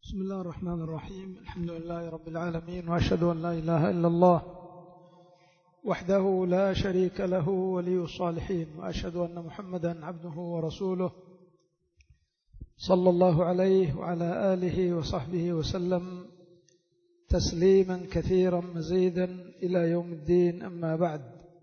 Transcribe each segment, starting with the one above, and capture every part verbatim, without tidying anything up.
بسم الله الرحمن الرحيم. الحمد لله رب العالمين، وأشهد أن لا إله إلا الله وحده لا شريك له ولي الصالحين، وأشهد أن محمدا عبده ورسوله صلى الله عليه وعلى آله وصحبه وسلم تسليما كثيرا مزيدا إلى يوم الدين. أما بعد،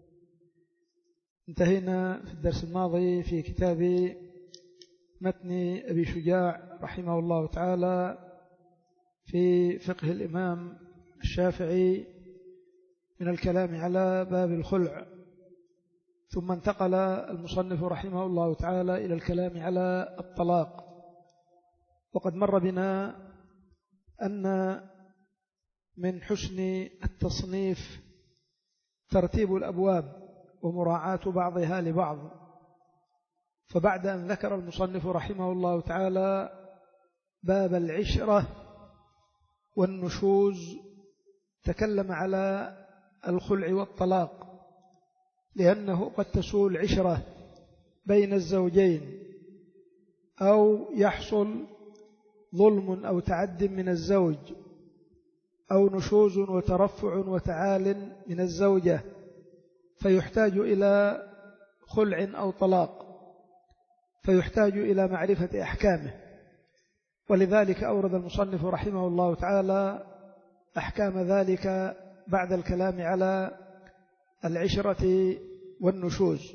انتهينا في الدرس الماضي في كتاب متن أبي شجاع رحمه الله تعالى في فقه الإمام الشافعي من الكلام على باب الخلع، ثم انتقل المصنف رحمه الله تعالى إلى الكلام على الطلاق. وقد مر بنا أن من حسن التصنيف ترتيب الأبواب ومراعاة بعضها لبعض، فبعد أن ذكر المصنف رحمه الله تعالى باب العشرة والنشوز تكلم على الخلع والطلاق، لأنه قد تسول عشرة بين الزوجين أو يحصل ظلم أو تعد من الزوج أو نشوز وترفع وتعال من الزوجة فيحتاج إلى خلع أو طلاق، فيحتاج إلى معرفة أحكامه. ولذلك أورد المصنف رحمه الله تعالى أحكام ذلك بعد الكلام على العشرة والنشوز.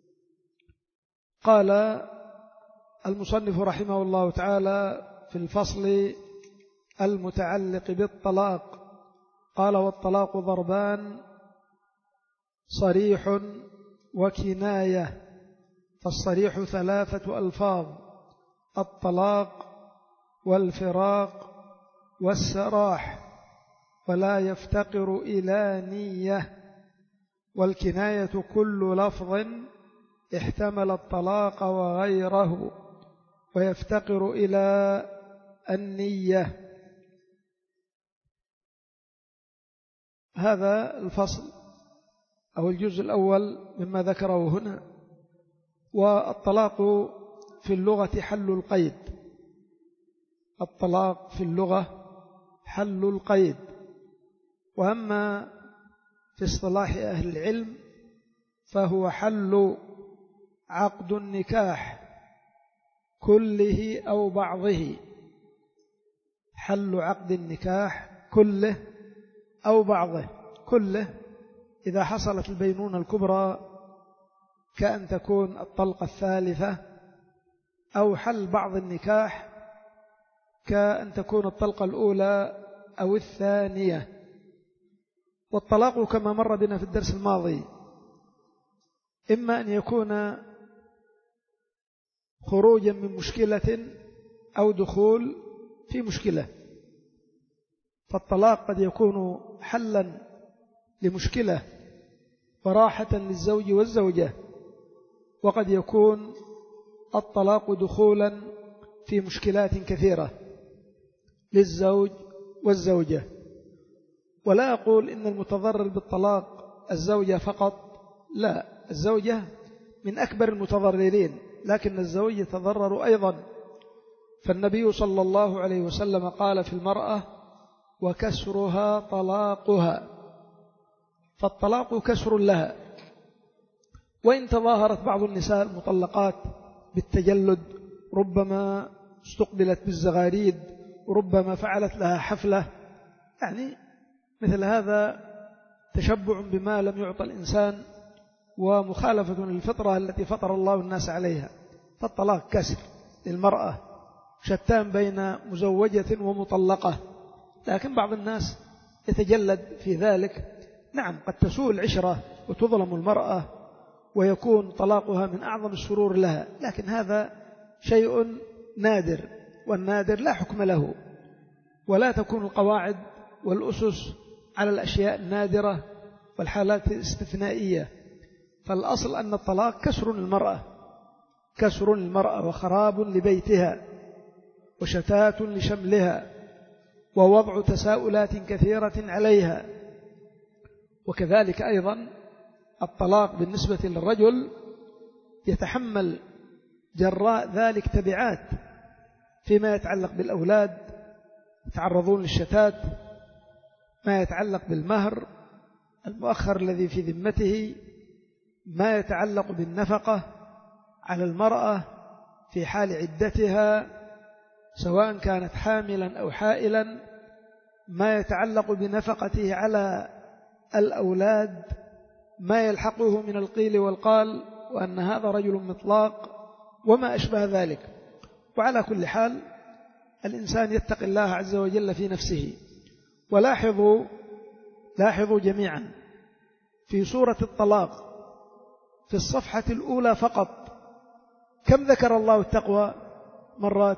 قال المصنف رحمه الله تعالى في الفصل المتعلق بالطلاق، قال: والطلاق ضربان، صريح وكناية. فالصريح ثلاثة ألفاظ: الطلاق والفراق والسراح، ولا يفتقر إلى نية. والكناية كل لفظ احتمل الطلاق وغيره، ويفتقر إلى النية. هذا الفصل أو الجزء الأول مما ذكره هنا. والطلاق في اللغة حل القيد، الطلاق في اللغة حل القيد. وأما في اصطلاح أهل العلم فهو حل عقد النكاح كله أو بعضه، حل عقد النكاح كله أو بعضه. كله إذا حصلت البينونة الكبرى كأن تكون الطلقة الثالثة، أو حل بعض النكاح كأن تكون الطلقة الأولى أو الثانية. والطلاق كما مر بنا في الدرس الماضي إما أن يكون خروجا من مشكلة أو دخول في مشكلة. فالطلاق قد يكون حلا لمشكلة وراحة للزوج والزوجة، وقد يكون الطلاق دخولا في مشكلات كثيرة للزوج والزوجة. ولا أقول إن المتضرر بالطلاق الزوجة فقط، لا، الزوجة من أكبر المتضررين، لكن الزوج يتضرر أيضا. فالنبي صلى الله عليه وسلم قال في المرأة: وكسرها طلاقها. فالطلاق كسر لها. وإن تظاهرت بعض النساء المطلقات بالتجلد، ربما استقبلت بالزغاريد، ربما فعلت لها حفلة، يعني مثل هذا تشبع بما لم يعطى الإنسان ومخالفة للفطرة التي فطر الله الناس عليها. فالطلاق كسر للمرأة، شتان بين مزوجة ومطلقة. لكن بعض الناس يتجلد في ذلك. نعم، قد تسوء العشرة وتظلم المرأة ويكون طلاقها من أعظم السرور لها، لكن هذا شيء نادر، والنادر لا حكم له. ولا تكون القواعد والأسس على الأشياء النادرة والحالات الاستثنائية. فالأصل أن الطلاق كسر للمرأة، كسر للمرأة وخراب لبيتها وشتات لشملها ووضع تساؤلات كثيرة عليها. وكذلك أيضا الطلاق بالنسبة للرجل يتحمل جراء ذلك تبعات فيما يتعلق بالأولاد يتعرضون للشتات، ما يتعلق بالمهر المؤخر الذي في ذمته، ما يتعلق بالنفقة على المرأة في حال عدتها سواء كانت حاملا أو حائلا، ما يتعلق بنفقته على الأولاد، ما يلحقه من القيل والقال وأن هذا رجل مطلاق وما أشبه ذلك. وعلى كل حال الإنسان يتقي الله عز وجل في نفسه. ولاحظوا لاحظوا جميعا في سورة الطلاق في الصفحة الأولى فقط كم ذكر الله التقوى؟ مرات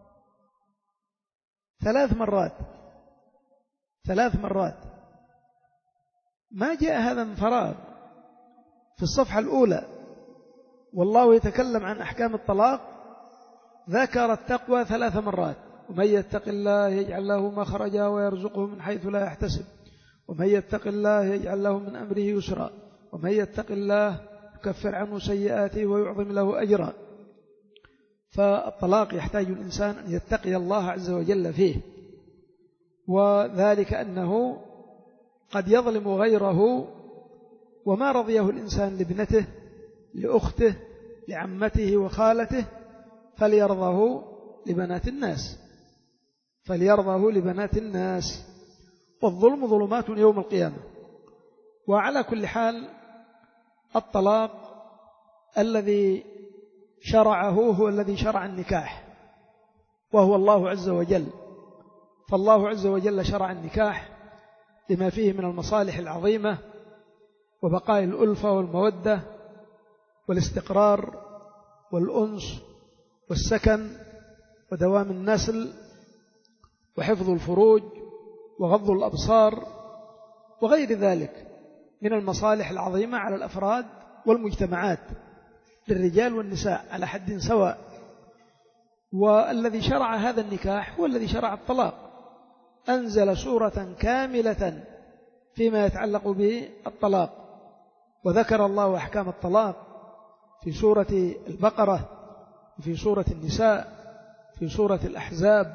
ثلاث مرات ثلاث مرات ما جاء هذا من فراغ. في الصفحة الأولى والله يتكلم عن أحكام الطلاق ذكر التقوى ثلاث مرات: ومن يتق الله يجعل له مخرجا ويرزقه من حيث لا يحتسب، ومن يتق الله يجعل له من أمره يسرا، ومن يتق الله يكفر عنه سيئاته ويعظم له أجرا. فالطلاق يحتاج الإنسان أن يتقي الله عز وجل فيه، وذلك أنه قد يظلم غيره، وما رضيه الإنسان لابنته لأخته لعمته وخالته فليرضه لبنات الناس فليرضه لبنات الناس والظلم ظلمات يوم القيامة. وعلى كل حال الطلاق الذي شرعه هو الذي شرع النكاح، وهو الله عز وجل. فالله عز وجل شرع النكاح لما فيه من المصالح العظيمة وبقاء الألفة والمودة والاستقرار والأنس والسكن ودوام النسل وحفظ الفروج وغض الأبصار وغير ذلك من المصالح العظيمة على الأفراد والمجتمعات للرجال والنساء على حد سواء. والذي شرع هذا النكاح هو الذي شرع الطلاق، أنزل سورة كاملة فيما يتعلق بالطلاق، وذكر الله أحكام الطلاق في سورة البقرة وفي سورة النساء في سورة الأحزاب،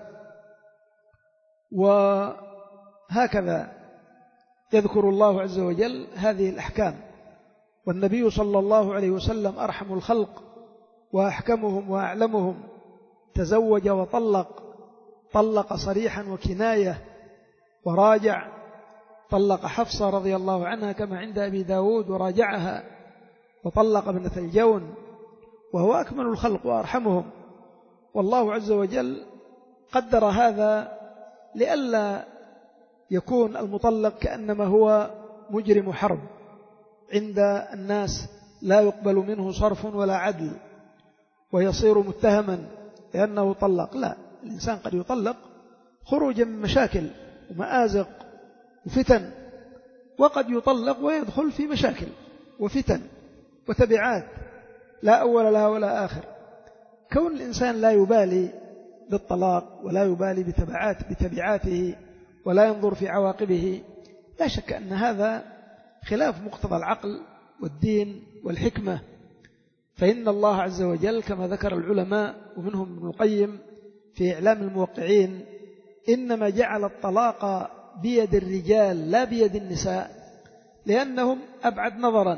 وهكذا يذكر الله عز وجل هذه الأحكام. والنبي صلى الله عليه وسلم أرحم الخلق وأحكمهم وأعلمهم، تزوج وطلق، طلق صريحا وكناية وراجع، طلق حفصة رضي الله عنها كما عند أبي داود وراجعها، وطلق ابنة الجون، وهو أكمل الخلق وأرحمهم. والله عز وجل قدر هذا لئلا يكون المطلق كأنما هو مجرم حرب عند الناس لا يقبل منه صرف ولا عدل ويصير متهما لأنه طلق. لا، الإنسان قد يطلق خروجا من مشاكل ومآزق وفتن، وقد يطلق ويدخل في مشاكل وفتن وتبعات لا أول لها ولا آخر. كون الإنسان لا يبالي بالطلاق ولا يبالي بتبعات بتبعاته ولا ينظر في عواقبه، لا شك أن هذا خلاف مقتضى العقل والدين والحكمة. فإن الله عز وجل كما ذكر العلماء ومنهم ابن القيم في إعلام الموقعين إنما جعل الطلاق بيد الرجال لا بيد النساء، لأنهم أبعد نظرا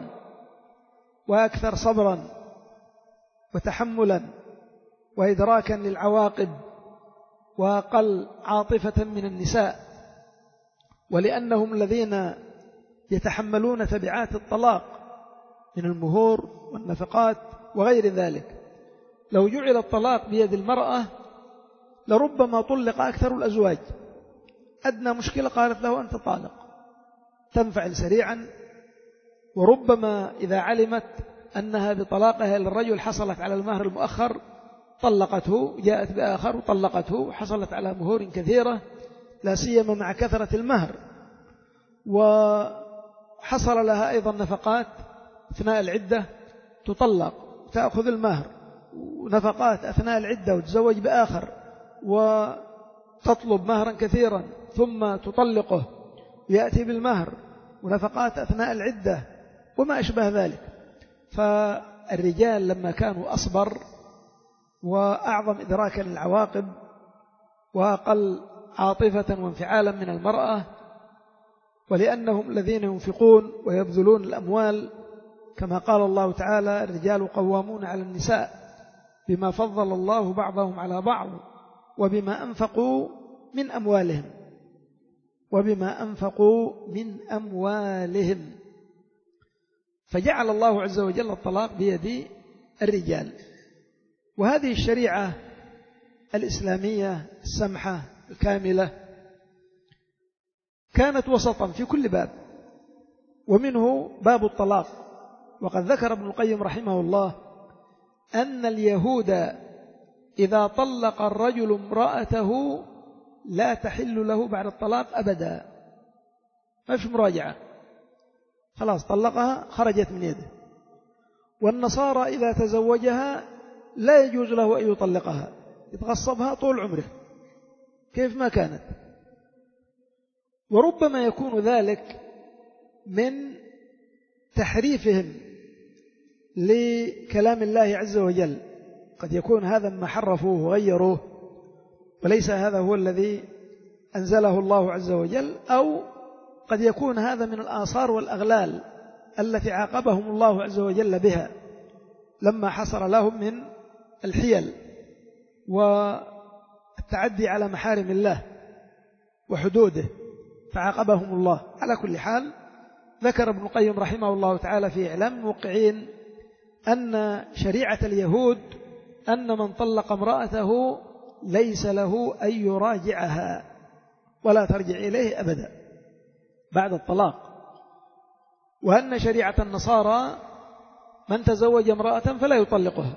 وأكثر صبرا وتحملا وإدراكا للعواقب وأقل عاطفة من النساء، ولأنهم الذين يتحملون تبعات الطلاق من المهور والنفقات وغير ذلك. لو جعل الطلاق بيد المرأة لربما طلق أكثر الأزواج، أدنى مشكلة قالت له أنت طالق، تنفعل سريعا، وربما إذا علمت أنها بطلاقها للرجل حصلت على المهر المؤخر طلقته، جاءت بآخر وطلقته، حصلت على مهور كثيرة لا سيما مع كثرة المهر، وحصل لها أيضا نفقات أثناء العدة تطلق تأخذ المهر، ونفقات أثناء العدة وتزوج بآخر وتطلب مهرا كثيرا ثم تطلقه ويأتي بالمهر ونفقات أثناء العدة وما أشبه ذلك. فالرجال لما كانوا أصبر وأعظم إدراكا للعواقب وأقل عاطفة وانفعالا من المرأة، ولأنهم الذين ينفقون ويبذلون الأموال، كما قال الله تعالى: الرجال قوامون على النساء بما فضل الله بعضهم على بعض وبما أنفقوا من أموالهم وبما أنفقوا من أموالهم. فجعل الله عز وجل الطلاق بيد الرجال. وهذه الشريعة الإسلامية السمحة الكاملة كانت وسطا في كل باب، ومنه باب الطلاق. وقد ذكر ابن القيم رحمه الله أن اليهود إذا طلق الرجل امرأته لا تحل له بعد الطلاق أبدا، ما في مراجعة، خلاص طلقها خرجت من يده. والنصارى إذا تزوجها لا يجوز له أن يطلقها، يتغصبها طول عمره كيف ما كانت. وربما يكون ذلك من تحريفهم لكلام الله عز وجل، قد يكون هذا ما حرفوه وغيروه وليس هذا هو الذي أنزله الله عز وجل، أو قد يكون هذا من الآثار والأغلال التي عاقبهم الله عز وجل بها لما حصر لهم من الحيل والتعدي على محارم الله وحدوده فعاقبهم الله. على كل حال ذكر ابن القيم رحمه الله تعالى في إعلام الموقعين أن شريعة اليهود أن من طلق امرأته ليس له أن يراجعها ولا ترجع إليه أبدا بعد الطلاق، وأن شريعة النصارى من تزوج امرأة فلا يطلقها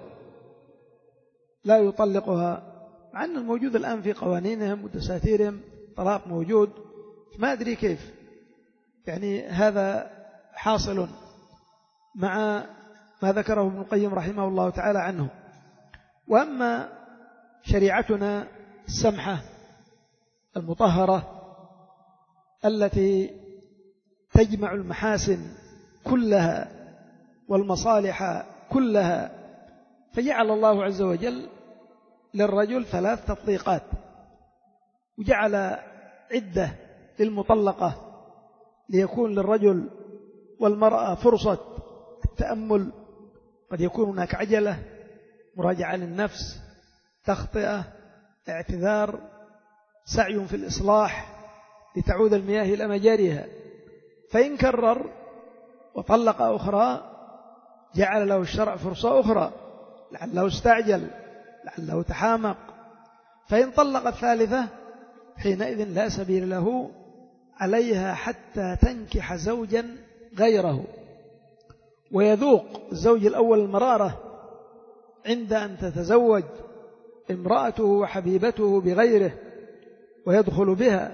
لا يطلقها مع أن الموجود الآن في قوانينهم ودساتيرهم طلاق موجود، ما أدري كيف يعني هذا حاصل مع ما ذكره ابن القيم رحمه الله تعالى عنه. وأما شريعتنا السمحة المطهرة التي تجمع المحاسن كلها والمصالح كلها، فجعل الله عز وجل للرجل ثلاث تطليقات، وجعل عدة للمطلقة ليكون للرجل والمرأة فرصة التأمل، قد يكون هناك عجلة، مراجعة للنفس، تخطئة، اعتذار، سعي في الإصلاح لتعود المياه إلى مجاريها. فإن كرر وطلق أخرى جعل له الشرع فرصة أخرى، لعله استعجل، لعله تحامق. فإن طلق الثالثة حينئذ لا سبيل له عليها حتى تنكح زوجا غيره، ويذوق الزوج الأول المرارة عند أن تتزوج امرأته وحبيبته بغيره ويدخل بها،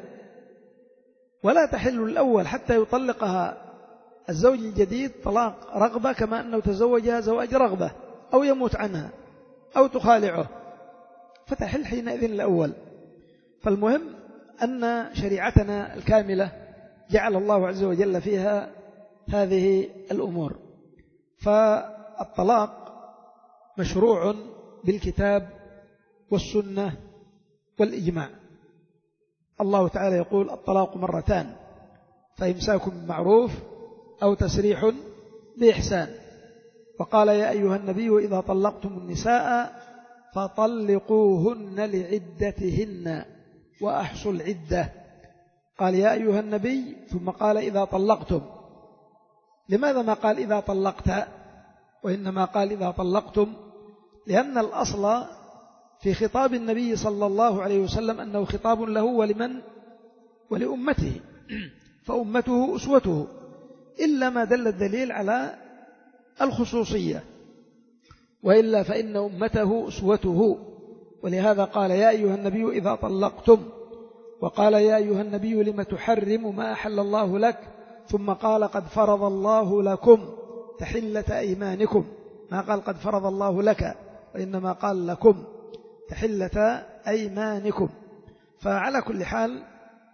ولا تحل الأول حتى يطلقها الزوج الجديد طلاق رغبة، كما أنه تزوجها زواج رغبة، أو يموت عنها أو تخالعه فتحل حينئذ الأول. فالمهم أن شريعتنا الكاملة جعل الله عز وجل فيها هذه الأمور. فالطلاق مشروع بالكتاب والسنة والإجماع. الله تعالى يقول: الطلاق مرتان فإمساك بمعروف أو تسريح بإحسان. وقال: يا أيها النبي إذا طلقتم النساء فطلقوهن لعدتهن وأحصوا العدة. قال: يا أيها النبي، ثم قال: إذا طلقتم. لماذا ما قال إذا طلقت وإنما قال إذا طلقتم؟ لأن الأصل في خطاب النبي صلى الله عليه وسلم أنه خطاب له ولمن ولأمته، فأمته أسوته، إلا ما دل الدليل على الخصوصية، وإلا فإن أمته أسوته. ولهذا قال: يا أيها النبي إذا طلقتم، وقال: يا أيها النبي لم تحرم ما أحل الله لك، ثم قال: قد فرض الله لكم تحلة أيمانكم، ما قال قد فرض الله لك، وإنما قال لكم تحلة أيمانكم. فعلى كل حال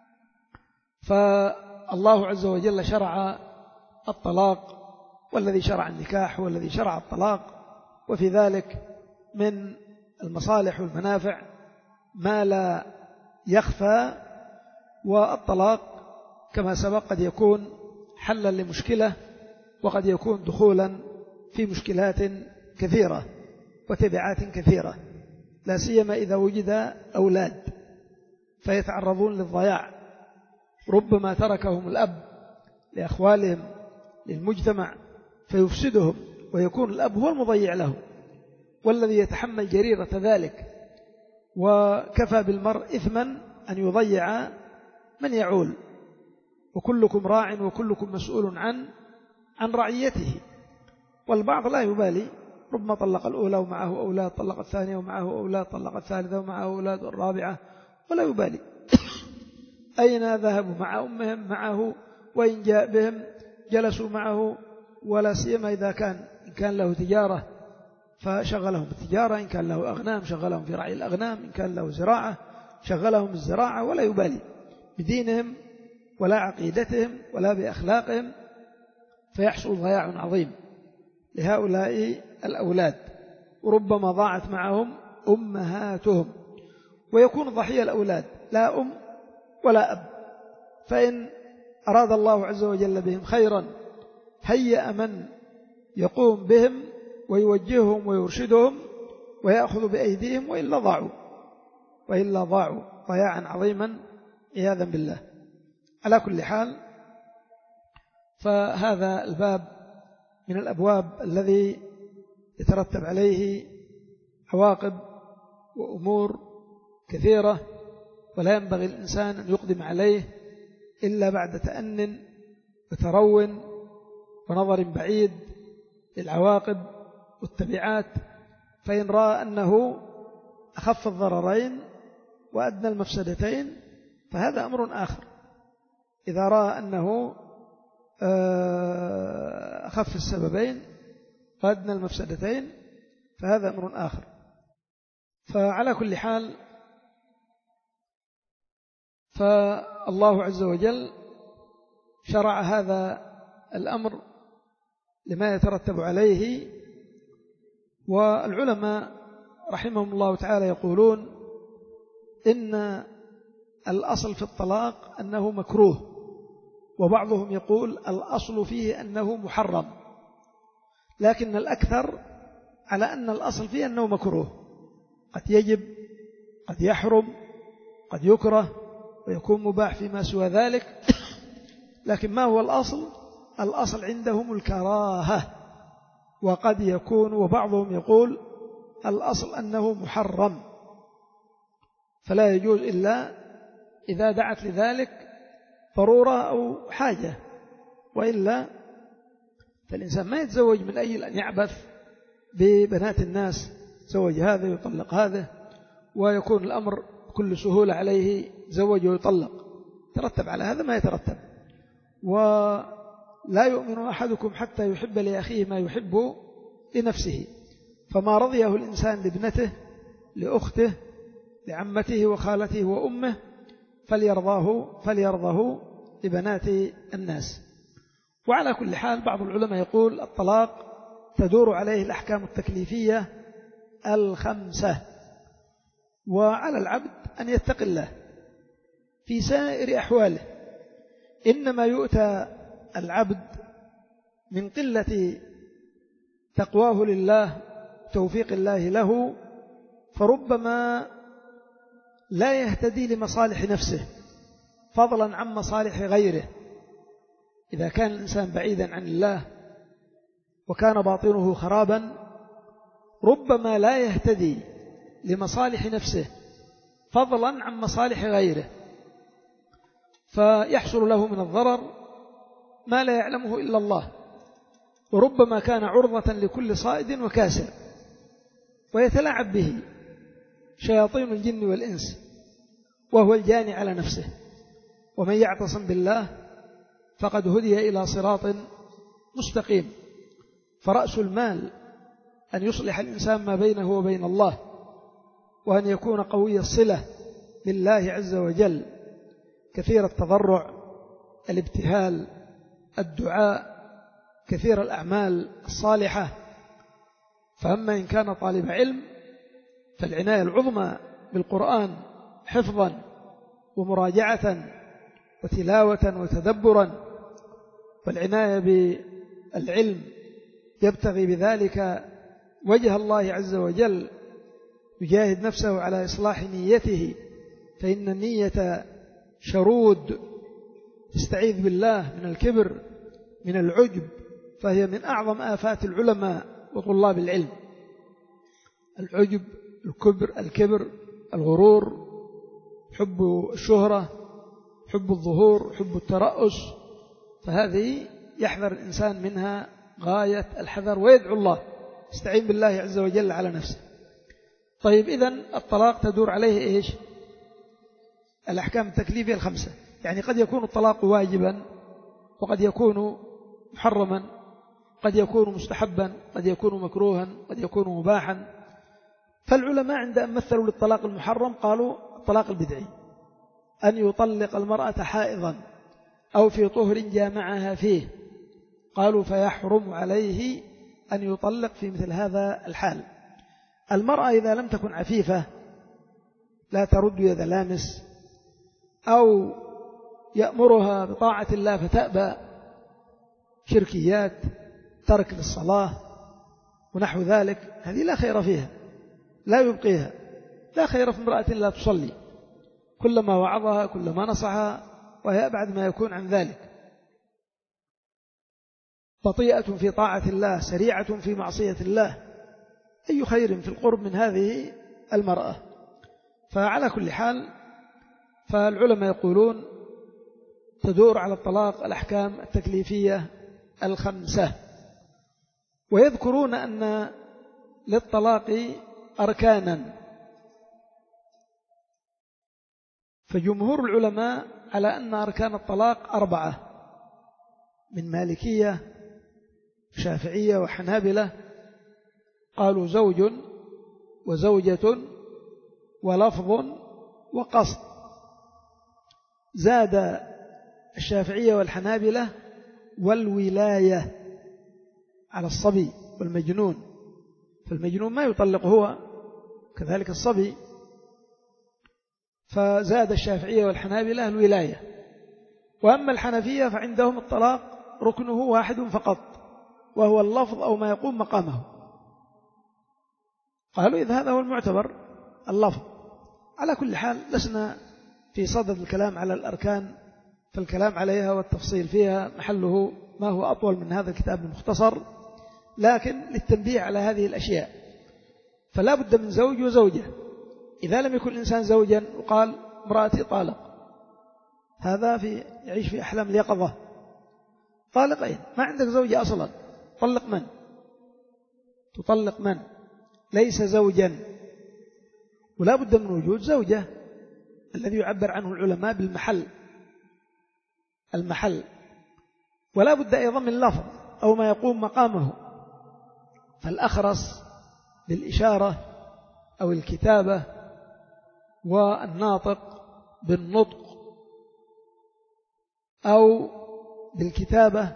فالله عز وجل شرع الطلاق، والذي شرع النكاح هو الذي شرع الطلاق، وفي ذلك من المصالح والمنافع ما لا يخفى. والطلاق كما سبق قد يكون حلا لمشكلة، وقد يكون دخولا في مشكلات كثيرة وتبعات كثيرة، لا سيما إذا وجد أولاد فيتعرضون للضياع. ربما تركهم الأب لأخوالهم للمجتمع فيفسدهم، ويكون الأب هو المضيع له والذي يتحمل جريرة ذلك. وكفى بالمرء إثما أن يضيع من يعول، وكلكم راع وكلكم مسؤول عن عن رعيته. والبعض لا يبالي، ربما طلق الأولى ومعه أولاد، طلق الثانية ومعه أولاد، طلق الثالثة ومعه أولاد، الرابعة، ولا يبالي أين ذهبوا مع أمهم معه، وإن جاء بهم جلسوا معه. ولا سيما إذا كان إن كان له تجارة فشغلهم بالتجارة، إن كان له أغنام شغلهم في رعي الأغنام، إن كان له زراعة شغلهم الزراعة، ولا يبالي بدينهم ولا عقيدتهم ولا بأخلاقهم، فيحصل ضياع عظيم لهؤلاء الأولاد. وربما ضاعت معهم أمهاتهم، ويكون ضحية الأولاد لا أم ولا أب. فإن أراد الله عز وجل بهم خيرا هيأ من يقوم بهم ويوجههم ويرشدهم ويأخذ بأيديهم، وإلا ضاعوا وإلا ضاعوا ضياعا عظيما عياذا بالله. على كل حال، فهذا الباب من الأبواب الذي يترتب عليه عواقب وأمور كثيرة، ولا ينبغي الإنسان أن يقدم عليه إلا بعد تأن وترون ونظر بعيد للعواقب والتبعات. فإن رأى أنه أخف الضررين وأدنى المفسدتين فهذا أمر آخر. إذا رأى أنه أخف السببين وأدنى المفسدتين فهذا أمر آخر. فعلى كل حال، فالله عز وجل شرع هذا الأمر لما يترتب عليه. والعلماء رحمهم الله تعالى يقولون إن الأصل في الطلاق أنه مكروه، وبعضهم يقول الأصل فيه أنه محرم، لكن الأكثر على أن الأصل فيه أنه مكروه. قد يجب، قد يحرم، قد يكره، ويكون مباح فيما سوى ذلك. لكن ما هو الأصل؟ الأصل عندهم الكراهة. وقد يكون وبعضهم يقول الأصل أنه محرم، فلا يجوز إلا إذا دعت لذلك ضرورة أو حاجة، وإلا فالإنسان ما يتزوج من أجل أن يعبث ببنات الناس، زوج هذا يطلق هذا ويكون الأمر بكل سهولة عليه زوج ويطلق. ترتب على هذا ما يترتب. ولا يؤمن أحدكم حتى يحب لأخيه ما يحب لنفسه. فما رضيه الإنسان لابنته، لأخته، لعمته وخالته وأمه فليرضاه فليرضاه لبنات الناس. وعلى كل حال، بعض العلماء يقول الطلاق تدور عليه الأحكام التكليفية الخمسة. وعلى العبد أن يتقي الله في سائر أحواله. إنما يؤتى العبد من قلة تقواه لله، توفيق الله له، فربما لا يهتدي لمصالح نفسه فضلا عن مصالح غيره. إذا كان الإنسان بعيدا عن الله وكان باطنه خرابا ربما لا يهتدي لمصالح نفسه فضلا عن مصالح غيره، فيحصل له من الضرر ما لا يعلمه إلا الله. وربما كان عرضة لكل صائد وكاسر ويتلاعب به شياطين الجن والإنس، وهو الجاني على نفسه. ومن يعتصم بالله فقد هدي إلى صراط مستقيم. فرأس المال أن يصلح الإنسان ما بينه وبين الله، وأن يكون قوي الصلة بالله عز وجل، كثير التضرع، الابتهال، الدعاء، كثير الأعمال الصالحة. فأما إن كان طالب علم فالعناية العظمى بالقرآن حفظا ومراجعة وتلاوة وتدبرا، والعناية بالعلم يبتغي بذلك وجه الله عز وجل، يجاهد نفسه على إصلاح نيته، فإن النية شرود، يستعيذ بالله من الكبر من العجب، فهي من أعظم آفات العلماء وطلاب العلم. العجب، الكبر الكبر الغرور، حب الشهرة، حب الظهور، حب الترأس، فهذه يحذر الإنسان منها غاية الحذر، ويدعو الله، يستعين بالله عز وجل على نفسه. طيب، إذن الطلاق تدور عليه إيش؟ الأحكام التكليفية الخمسة. يعني قد يكون الطلاق واجبا، وقد يكون محرما، قد يكون مستحبا، قد يكون مكروها، قد يكون مباحا. فالعلماء عندما مثلوا للطلاق المحرم قالوا الطلاق البدعي، أن يطلق المرأة حائضا أو في طهر جامعها فيه، قالوا فيحرم عليه أن يطلق في مثل هذا الحال. المرأة إذا لم تكن عفيفة لا ترد يد لامس، أو يأمرها بطاعة الله فتأبى، شركيات، ترك للصلاة ونحو ذلك، هذه لا خير فيها، لا يبقيها. لا خير في امرأة لا تصلي، كلما وعظها كلما نصحها وهي أبعد ما يكون عن ذلك، بطيئة في طاعة الله، سريعة في معصية الله، أي خير في القرب من هذه المرأة. فعلى كل حال، فالعلماء يقولون تدور على الطلاق الأحكام التكليفية الخمسة، ويذكرون أن للطلاق أركانا. فجمهور العلماء على أن أركان الطلاق أربعة، من مالكية شافعية وحنابلة، قالوا زوج وزوجة ولفظ وقصد. زاد الشافعية والحنابلة والولاية على الصبي والمجنون، فالمجنون ما يطلق هو، كذلك الصبي، فزاد الشافعية والحنابلة الولاية. وأما الحنفية فعندهم الطلاق ركنه واحد فقط، وهو اللفظ أو ما يقوم مقامه. قالوا إذا هذا هو المعتبر اللفظ. على كل حال لسنا في صدد الكلام على الأركان، فالكلام عليها والتفصيل فيها محله ما هو أطول من هذا الكتاب المختصر، لكن للتنبيه على هذه الأشياء. فلا بد من زوج وزوجة. إذا لم يكن الإنسان زوجا وقال امرأتي طالق، هذا في يعيش في أحلام اليقظة. طالق أين؟ ما عندك زوجة أصلا، طلق من؟ تطلق من؟ ليس زوجا. ولا بد من وجود زوجة، الذي يعبر عنه العلماء بالمحل، المحل. ولا بد أيضا من لفظ أو ما يقوم مقامه، فالأخرس بالإشارة أو الكتابة، والناطق بالنطق أو بالكتابة.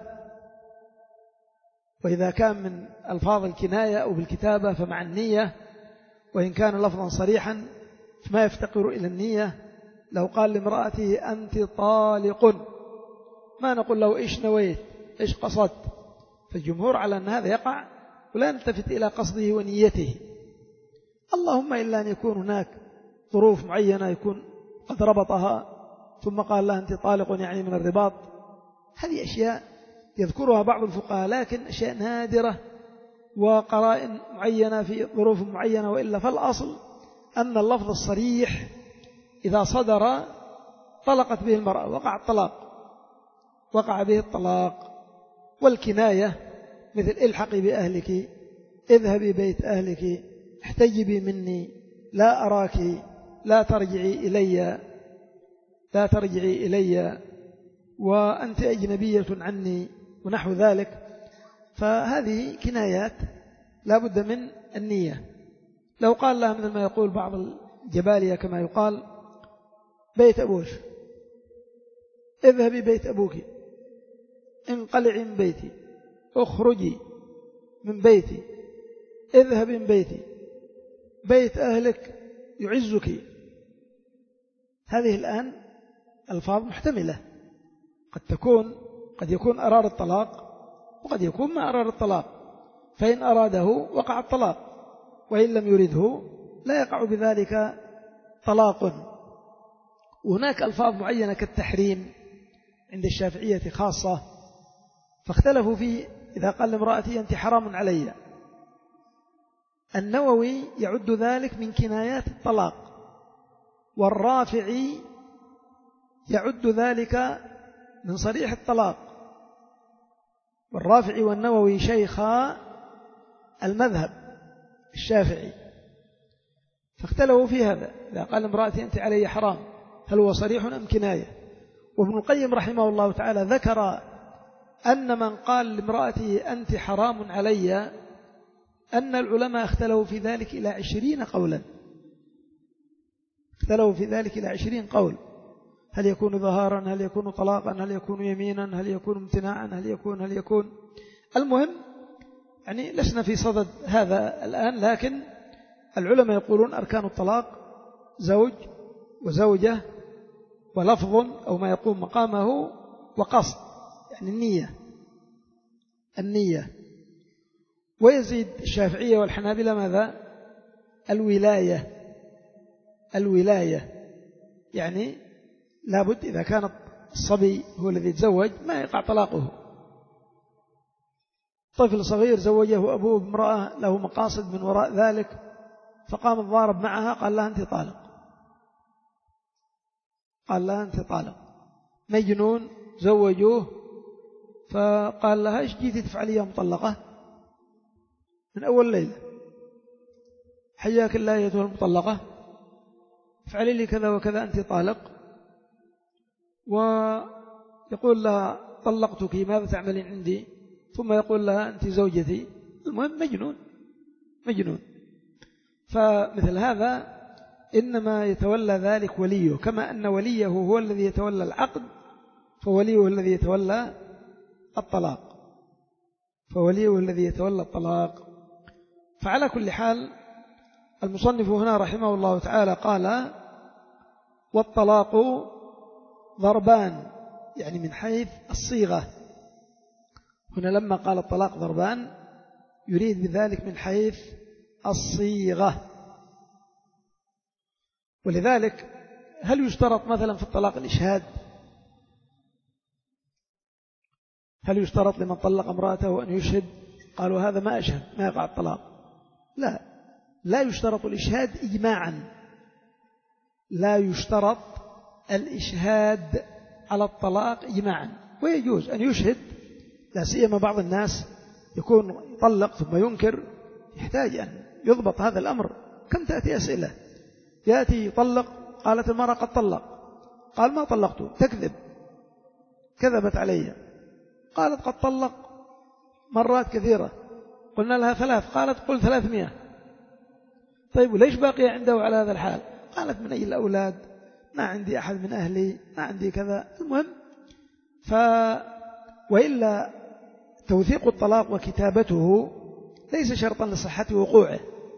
وإذا كان من ألفاظ الكناية أو بالكتابة فمع النية، وإن كان لفظا صريحا فما يفتقر إلى النية. لو قال لامرأته أنت طالق، ما نقول له إيش نويت، إيش قصدت. فالجمهور على أن هذا يقع ولا نلتفت إلى قصده ونيته، اللهم إلا أن يكون هناك ظروف معينة يكون قد ربطها ثم قال لها أنت طالق يعني من الرباط. هذه أشياء يذكرها بعض الفقهاء، لكن أشياء نادرة وقرائن معينة في ظروف معينة. وإلا فالأصل أن اللفظ الصريح إذا صدر طلقت به المرأة، وقع الطلاق، وقع به الطلاق. والكناية مثل الحقي بأهلك، اذهبي بيت أهلك، احتجبي مني، لا أراك، لا ترجعي إلي، لا ترجعي إلي، وأنت أجنبية عني، ونحو ذلك. فهذه كنايات لا بد من النية. لو قال لها مثل ما يقول بعض الجبالية كما يقال بيت أبوش، اذهبي بيت أبوك، انقلعي من بيتي، اخرجي من بيتي، اذهبي من بيتي، بيت أهلك يعزك. هذه الآن ألفاظ محتملة، قد تكون قد يكون أراد الطلاق وقد يكون ما أراد الطلاق، فإن أراده وقع الطلاق، وإن لم يرده لا يقع بذلك طلاق. وهناك ألفاظ معينة كالتحريم عند الشافعية خاصة، فاختلفوا في إذا قال لامرأتي أنت حرام علي. النووي يعد ذلك من كنايات الطلاق، والرافعي يعد ذلك من صريح الطلاق. والرافعي والنووي شيخا المذهب الشافعي، فاختلفوا في هذا. إذا قال امرأتي أنت علي حرام هل هو صريح أم كناية؟ وابن القيم رحمه الله تعالى ذكر أن من قال لامرأته أنت حرام علي أن العلماء اختلفوا في ذلك إلى عشرين قولا، اختلفوا في ذلك إلى عشرين قول، هل يكون ظهارا، هل يكون طلاقا، هل يكون يمينا، هل يكون امتناعا، هل يكون هل يكون المهم يعني لسنا في صدد هذا الآن، لكن العلماء يقولون أركان الطلاق زوج وزوجة ولفظ أو ما يقوم مقامه وقصد، يعني النية النية ويزيد الشافعية والحنابلة ماذا؟ الولاية الولاية يعني لابد إذا كان الصبي هو الذي يتزوج ما يقع طلاقه. طفل صغير زوجه أبوه بامرأة له مقاصد من وراء ذلك، فقام الضارب معها قال لها أنت طالق، قال لها أنت طالق. مجنون زوجوه فقال لها إيش جيتي تفعلي يا مطلقة من أول ليلة، حياك الله أيتها المطلقة افعلي لي كذا وكذا أنت طالق، ويقول لها طلقتك ماذا تعملين عندي، ثم يقول لها أنت زوجتي. المهم مجنون مجنون. فمثل هذا إنما يتولى ذلك وليه، كما أن وليه هو الذي يتولى العقد فوليه الذي يتولى الطلاق فوليه الذي يتولى الطلاق. فعلى كل حال المصنف هنا رحمه الله تعالى قال والطلاق ضربان، يعني من حيث الصيغة. هنا لما قال الطلاق ضربان يريد بذلك من حيث الصيغة. ولذلك هل يشترط مثلا في الطلاق الإشهاد؟ هل يشترط لمن طلق امرأته أن يشهد؟ قالوا هذا ما أشهد ما يقع الطلاق. لا لا يشترط الإشهاد إجماعا، لا يشترط الإشهاد على الطلاق إجماعا، ويجوز أن يشهد، لا سيما بعض الناس يكون يطلق ثم ينكر، يحتاج أن يضبط هذا الأمر. كم تأتي أسئلة يأتي يطلق، قالت المرأة قد طلق، قال ما طلقته، تكذب، كذبت علي، قالت قد طلق مرات كثيرة، قلنا لها ثلاث، قالت قل ثلاثمائة. طيب وليش باقي عنده على هذا الحال؟ قالت من أجل الأولاد، ما عندي أحد من أهلي، ما عندي كذا. المهم ف وإلا توثيق الطلاق وكتابته ليس شرطا لصحة وقوعه.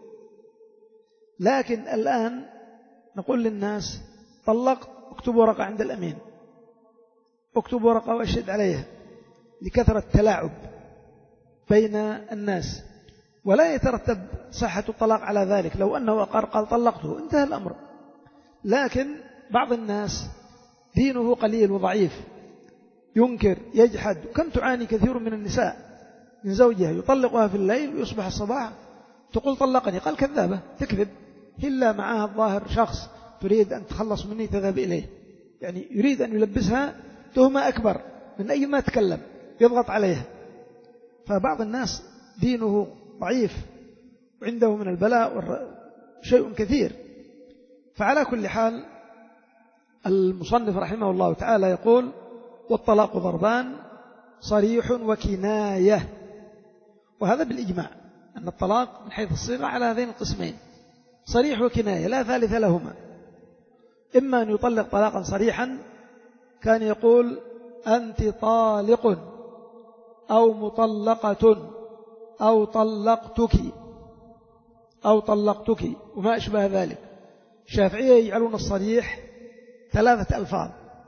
لكن الآن نقول للناس طلقت اكتب ورقة عند الأمين، اكتب ورقة واشهد عليها، لكثرة التلاعب بين الناس، ولا يترتب صحة الطلاق على ذلك. لو أنه أقر قال طلقته انتهى الأمر. لكن بعض الناس دينه قليل وضعيف، ينكر يجحد. كم تعاني كثير من النساء من زوجها يطلقها في الليل ويصبح الصباح تقول طلقني، قال كذابة تكذب، إلا معها الظاهر شخص تريد أن تخلص مني تذهب إليه، يعني يريد أن يلبسها تهمة أكبر من أي ما تكلم، يضغط عليها. فبعض الناس دينه ضعيف وعنده من البلاء شيء كثير. فعلى كل حال المصنف رحمه الله تعالى يقول والطلاق ضربان صريح وكناية، وهذا بالإجماع أن الطلاق من حيث الصيغة على هذين القسمين، صريح وكناية لا ثالث لهما. إما أن يطلق طلاقا صريحا كان يقول أنت طالق أو مطلقة أو طلقتك أو طلقتك وما أشبه ذلك. الشافعية يجعلون الصريح ثلاثة ألفاظ،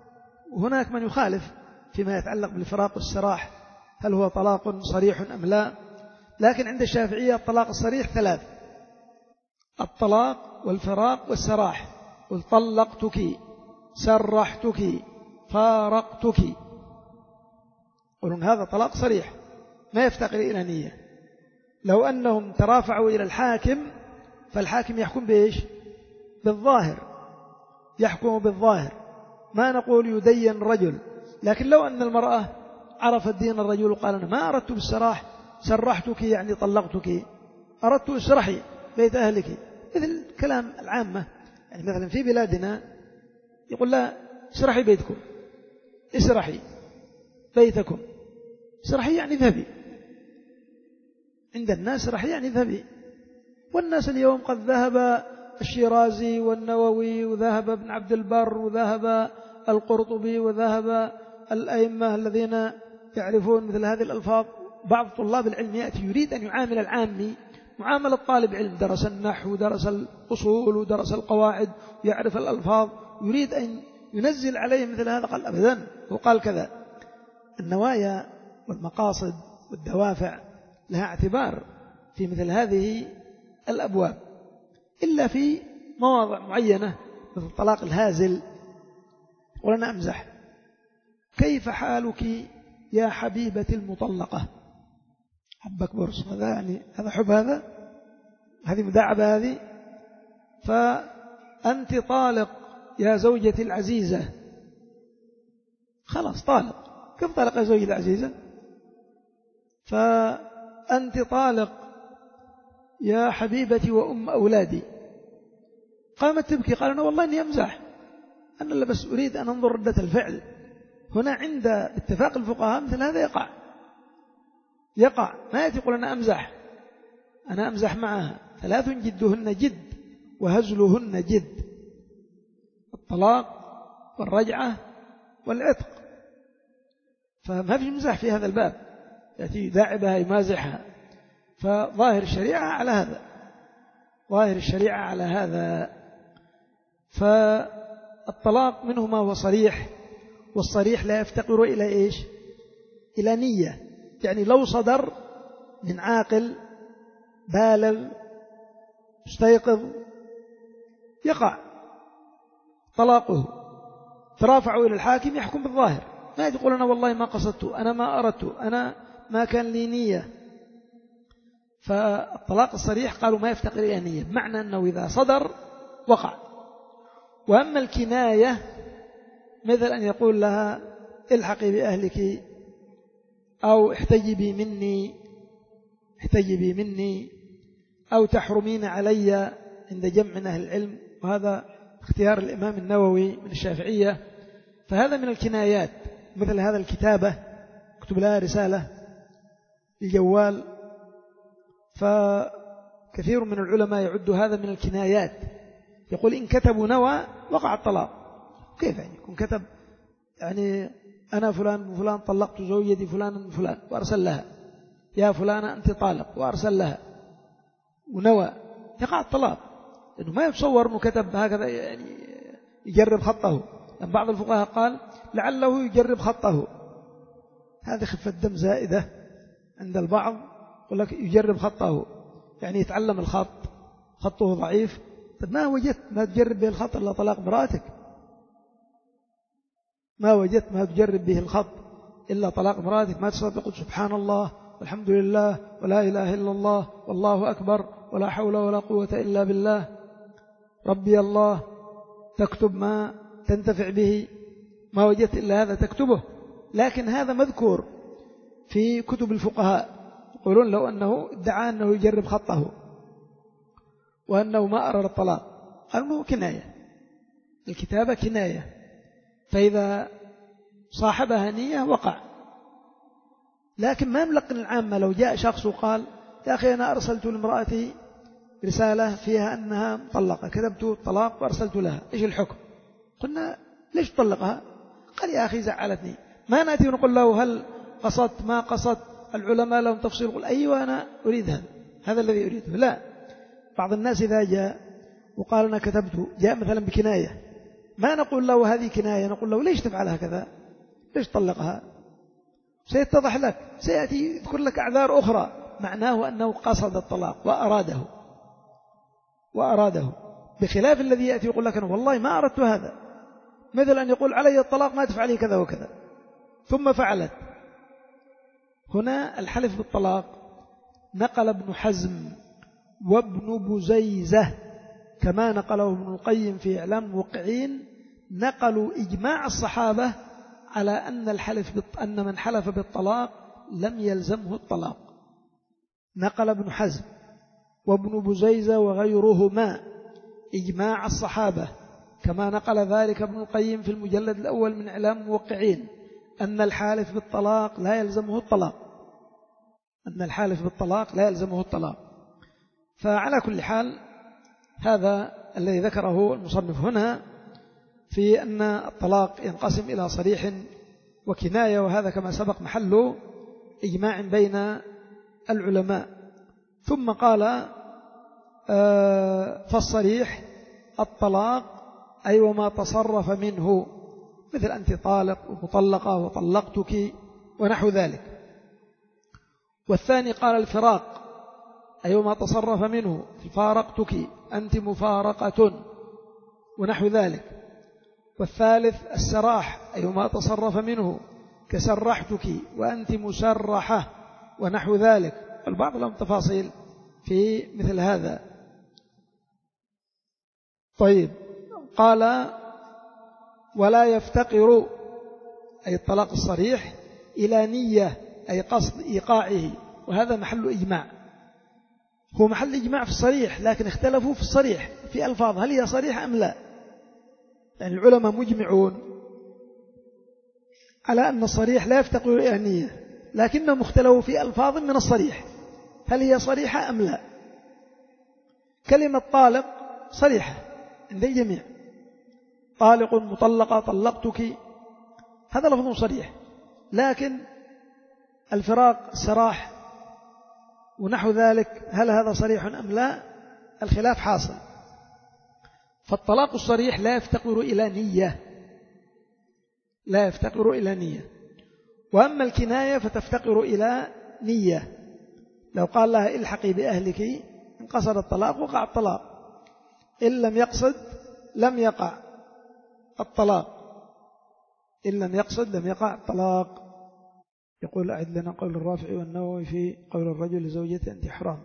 وهناك من يخالف فيما يتعلق بالفراق والسراح، هل هو طلاق صريح أم لا؟ لكن عند الشافعية الطلاق الصريح ثلاث: الطلاق والفراق والسراح. قل طلقتك، سرحتك، فارقتك، قلون هذا طلاق صريح ما يفتقر إلى نية. لو أنهم ترافعوا إلى الحاكم فالحاكم يحكم بإيش؟ بالظاهر، يحكم بالظاهر، ما نقول يدين رجل. لكن لو أن المرأة عرفت دين الرجل وقال أنا ما أردت بالسراح، سرحتك يعني طلقتك، أردت اسرحي بيت أهلك، مثل كلام العامة. يعني مثلا في بلادنا يقول لا اسرحي بيتكم، اسرحي بيتكم، اسرحي يعني ذهبي. عند الناس اسرحي يعني ذهبي. والناس اليوم قد ذهب الشيرازي والنووي وذهب ابن عبد البر وذهب القرطبي وذهب الأئمة الذين يعرفون مثل هذه الألفاظ. بعض طلاب العلم يأتي يريد أن يعامل العامي معاملة طالب علم درس النحو ودرس الأصول ودرس القواعد ويعرف الألفاظ، يريد أن ينزل عليه مثل هذا. قال أبدا، وقال كذا. النوايا والمقاصد والدوافع لها اعتبار في مثل هذه الأبواب، إلا في مواضع معينة مثل الطلاق الهازل. ولنا أمزح: كيف حالك يا حبيبتي المطلقة؟ حبك برص، هذا يعني هذا حب، هذا هذه مداعبة هذه. فأنت طالق يا زوجتي العزيزة، خلاص طالق. كيف طالق يا زوجتي العزيزة؟ فأنت طالق يا حبيبتي وأم أولادي. قامت تبكي، قال أنا والله إني أمزح، أنا بس أريد أن أنظر ردة الفعل. هنا عند اتفاق الفقهاء مثل هذا يقع يقع ما يأتي يقول أنا أمزح، أنا أمزح معها. ثلاث جدهن جد وهزلهن جد: الطلاق والرجعة والعتق. فما في مزح في هذا الباب، يأتي يداعبها يمازحها. فظاهر الشريعة على هذا، ظاهر الشريعة على هذا. فالطلاق منه ما هو صريح، والصريح لا يفتقر إلى إيش؟ إلى نية. يعني لو صدر من عاقل بالغ مستيقظ يقع طلاقه، ترافعوا إلى الحاكم يحكم بالظاهر، ما يقول أنا والله ما قصدت، أنا ما أردت، أنا ما كان لي نية. فالطلاق الصريح قالوا ما يفتقر إلى نية، بمعنى أنه إذا صدر وقع. وأما الكناية مثل أن يقول لها الحقي بأهلك، أو احتجبي مني احتجبي مني أو تحرمين علي عند جمع من أهل العلم، وهذا اختيار الإمام النووي من الشافعية. فهذا من الكنايات. مثل هذا الكتابة، اكتب لها رسالة الجوال، فكثير من العلماء يعد هذا من الكنايات. يقول إن كتبوا نوى وقع الطلاق. كيف يعني يكون كتب يعني أنا فلان وفلان طلقت زوجتي فلان من فلان وأرسل لها، يا فلانة أنت طالق وأرسل لها ونوى، يقع الطلاق. لأنه ما يتصور أنه كتب هكذا يعني يجرب خطه. يعني بعض الفقهاء قال لعله يجرب خطه، هذه خفة دم زائدة عند البعض. يقول لك يجرب خطه، يعني يتعلم الخط، خطه ضعيف. طب ما وجدت ما تجرب به الخط إلا طلاق مراتك، ما وجدت ما تجرب به الخط إلا طلاق مراتك. ما تستطيع تقول سبحان الله والحمد لله ولا إله إلا الله والله أكبر ولا حول ولا قوة إلا بالله ربي الله، تكتب ما تنتفع به، ما وجدت إلا هذا تكتبه. لكن هذا مذكور في كتب الفقهاء، يقولون لو أنه ادعى أنه يجرب خطه وأنه ما أرى الطلاق، قالوا كناية، الكتابة كناية. فإذا صاحبها نية وقع. لكن ما نلقن العامة لو جاء شخص وقال يا أخي أنا أرسلت لامرأتي رسالة فيها أنها مطلقة، كتبت الطلاق وأرسلت لها، إيش الحكم؟ قلنا ليش طلقها؟ قال يا أخي زعلتني. ما نأتي ونقول له هل قصدت ما قصدت؟ العلماء لهم تفصيل. قل أيوة أنا أريد هذا، هذا الذي أريده. لا، بعض الناس إذا جاء وقال أنا كتبت، جاء مثلا بكناية، ما نقول له هذه كناية، نقول له ليش تفعل هكذا، ليش تطلقها، سيتضح لك، سيأتي يذكر لك أعذار أخرى، معناه أنه قصد الطلاق وأراده وأراده بخلاف الذي يأتي يقول لك أنا والله ما أردت هذا، مثل أن يقول علي الطلاق ما تفعلي كذا وكذا ثم فعلت. هنا الحلف بالطلاق نقل ابن حزم وابن بزيزة كما نقله ابن القيم في إعلام الموقعين، نقلوا إجماع الصحابة على أن الحلف أن من حلف بالطلاق لم يلزمه الطلاق. نقل ابن حزم وابن بزيزة وغيرهما إجماع الصحابة كما نقل ذلك ابن القيم في المجلد الأول من إعلام الموقعين أن الحالف بالطلاق لا يلزمه الطلاق، أن الحالف بالطلاق لا يلزمه الطلاق. فعلى كل حال هذا الذي ذكره المصنف هنا في أن الطلاق ينقسم إلى صريح وكناية، وهذا كما سبق محله إجماع بين العلماء. ثم قال فالصريح الطلاق أي وما تصرف منه، مثل أنت طالق ومطلقة وطلقتك ونحو ذلك. والثاني قال الفراق أي وما تصرف منه، فارقتك أنت مفارقة ونحو ذلك. والثالث السراح أي وما تصرف منه، كسرحتك وأنت مسرحة ونحو ذلك. البعض لهم تفاصيل في مثل هذا. طيب قال ولا يفتقر أي الطلاق الصريح إلى نية أي قصد إيقاعه، وهذا محل إجماع، هو محل إجماع في الصريح، لكن اختلفوا في الصريح في ألفاظ هل هي صريحة أم لا. يعني العلماء مجمعون على أن الصريح لا يفتقر إلى نية، لكنهم اختلفوا في ألفاظ من الصريح هل هي صريحة أم لا. كلمة طالق صريحة عند الجميع، طالق مطلقة طلقتك، هذا لفظ صريح. لكن الفراق السراح ونحو ذلك هل هذا صريح أم لا، الخلاف حاصل. فالطلاق الصريح لا يفتقر إلى نية، لا يفتقر إلى نية. وأما الكناية فتفتقر إلى نية، لو قال لها الحقي بأهلك إن قصد الطلاق وقع الطلاق، إن لم يقصد لم يقع الطلاق، إن لم يقصد لم يقع الطلاق. يقول أعد لنا قول الرافعي والنووي في قول الرجل لزوجته أنت حرام.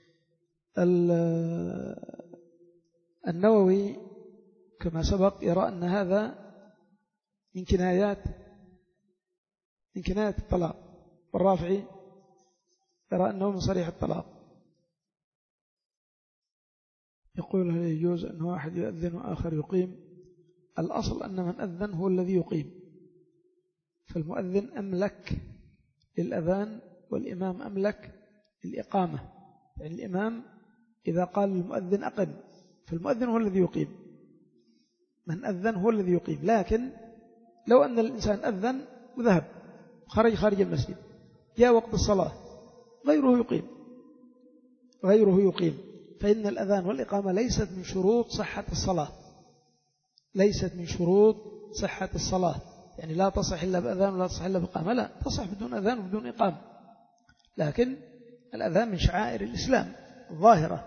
النووي كما سبق يرى أن هذا من كنايات من كنايات الطلاق، والرافعي يرى أنه من صريح الطلاق. يقول هل يجوز أن واحد يؤذن وآخر يقيم؟ الأصل أن من أذن هو الذي يقيم، فالمؤذن أملك للأذان والإمام أملك للإقامة. يعني الإمام إذا قال للمؤذن أقم فالمؤذن هو الذي يقيم، من أذن هو الذي يقيم. لكن لو أن الإنسان أذن وذهب خرج خارج المسجد، جاء وقت الصلاة غيره يقيم غيره يقيم فإن الأذان والإقامة ليست من شروط صحة الصلاة، ليست من شروط صحة الصلاة. يعني لا تصح إلا بأذان ولا تصح إلا بإقامة، لا تصح بدون أذان وبدون إقامة. لكن الأذان من شعائر الإسلام الظاهرة،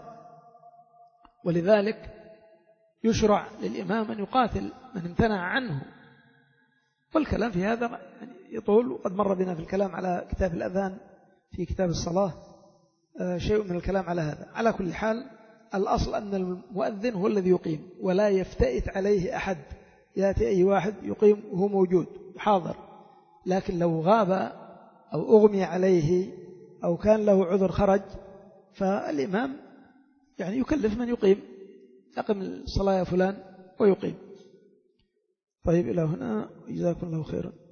ولذلك يشرع للإمام أن يقاتل من امتنع عنه. والكلام في هذا يطول، وقد مر بنا في الكلام على كتاب الأذان في كتاب الصلاة شيء من الكلام على هذا. على كل حال الأصل أن المؤذن هو الذي يقيم، ولا يفتئت عليه أحد، يأتي أي واحد يقيم وهو موجود وحاضر. لكن لو غاب أو أغمي عليه أو كان له عذر خرج، فالإمام يعني يكلف من يقيم، أقم الصلاة يا فلان ويقيم. طيب إلى هنا، جزاكم الله خيرا.